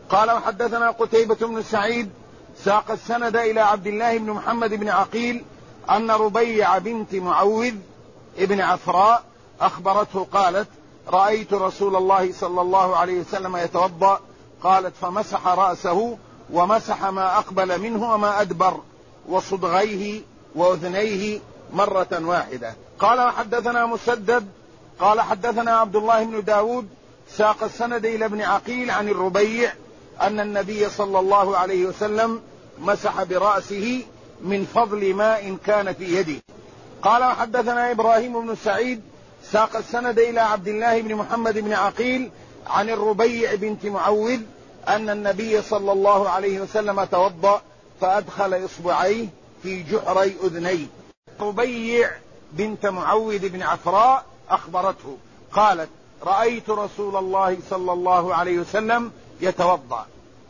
قال وحدثنا قتيبة بن سعيد ساق السند إلى عبد الله بن محمد بن عقيل أن ربيع بنت معوذ ابن عفراء أخبرته قالت رأيت رسول الله صلى الله عليه وسلم يتوضأ. قالت فمسح رأسه ومسح ما أقبل منه وما أدبر وصدغيه وأذنيه مرة واحدة. قال وحدثنا مسدد قال حدثنا عبد الله بن داود ساق السند إلى ابن عقيل عن الربيع أن النبي صلى الله عليه وسلم مسح برأسه من فضل ماء كان في يده. قال وحدثنا إبراهيم بن سعيد ساق السند إلى عبد الله بن محمد بن عقيل عن الربيع بنت معوذ أن النبي صلى الله عليه وسلم توضأ فأدخل إصبعيه في جحري أذنيه. ربيع بنت معوذ بن عفراء أخبرته قالت رأيت رسول الله صلى الله عليه وسلم يتوضأ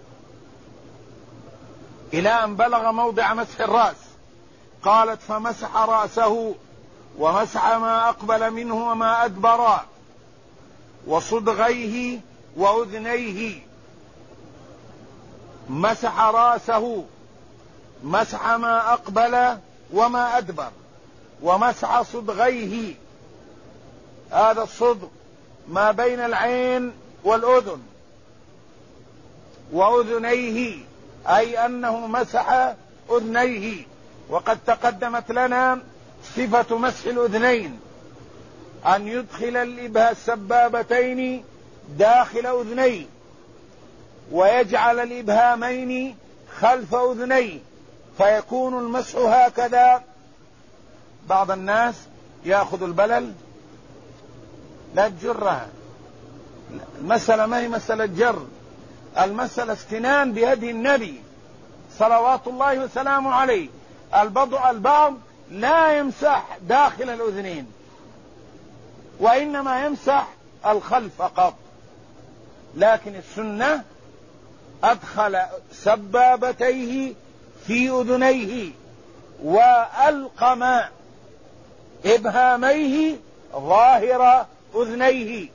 إلى أن بلغ موضع مسح الرأس. قالت فمسح رأسه ومسح ما أقبل منه وما أدبر وصدغيه وأذنيه. مسح رأسه مسح ما أقبل وما أدبر ومسح صدغيه. هذا الصدغ ما بين العين والأذن. وأذنيه أي أنه مسح أذنيه. وقد تقدمت لنا صفة مسح الأذنين أن يدخل السبابتين داخل أذنيه ويجعل الإبهامين خلف أذنيه فيكون المسح هكذا. بعض الناس يأخذ البلل لا تجرها، المسألة ما هي مسألة جر، المسألة استنان بهدي النبي صلوات الله وسلامه عليه. البعض لا يمسح داخل الأذنين وإنما يمسح الخلف فقط، لكن السنة أدخل سبابتيه في أذنيه وألقم إبهاميه ظاهر أذنيه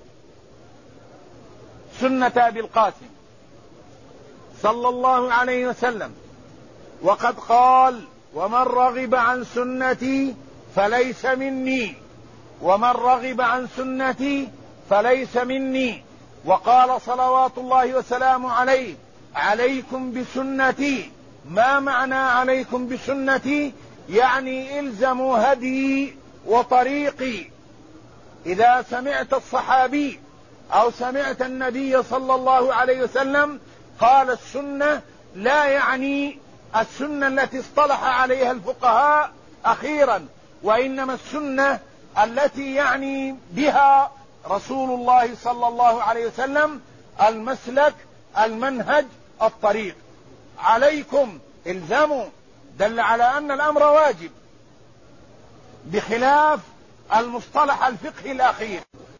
سنة أبي القاسم صلى الله عليه وسلم. وقد قال ومن رغب عن سنتي فليس مني، ومن رغب عن سنتي فليس مني. وقال صلوات الله وسلامه عليه عليكم بسنتي. ما معنى عليكم بسنتي؟ يعني الزموا هدي وطريقي. إذا سمعت الصحابي أو سمعت النبي صلى الله عليه وسلم قال السنة لا يعني السنة التي اصطلح عليها الفقهاء أخيرا، وإنما السنة التي يعني بها رسول الله صلى الله عليه وسلم المسلك المنهج الطريق. عليكم الزموا دل على أن الأمر واجب، بخلاف المصطلح الفقهي الأخير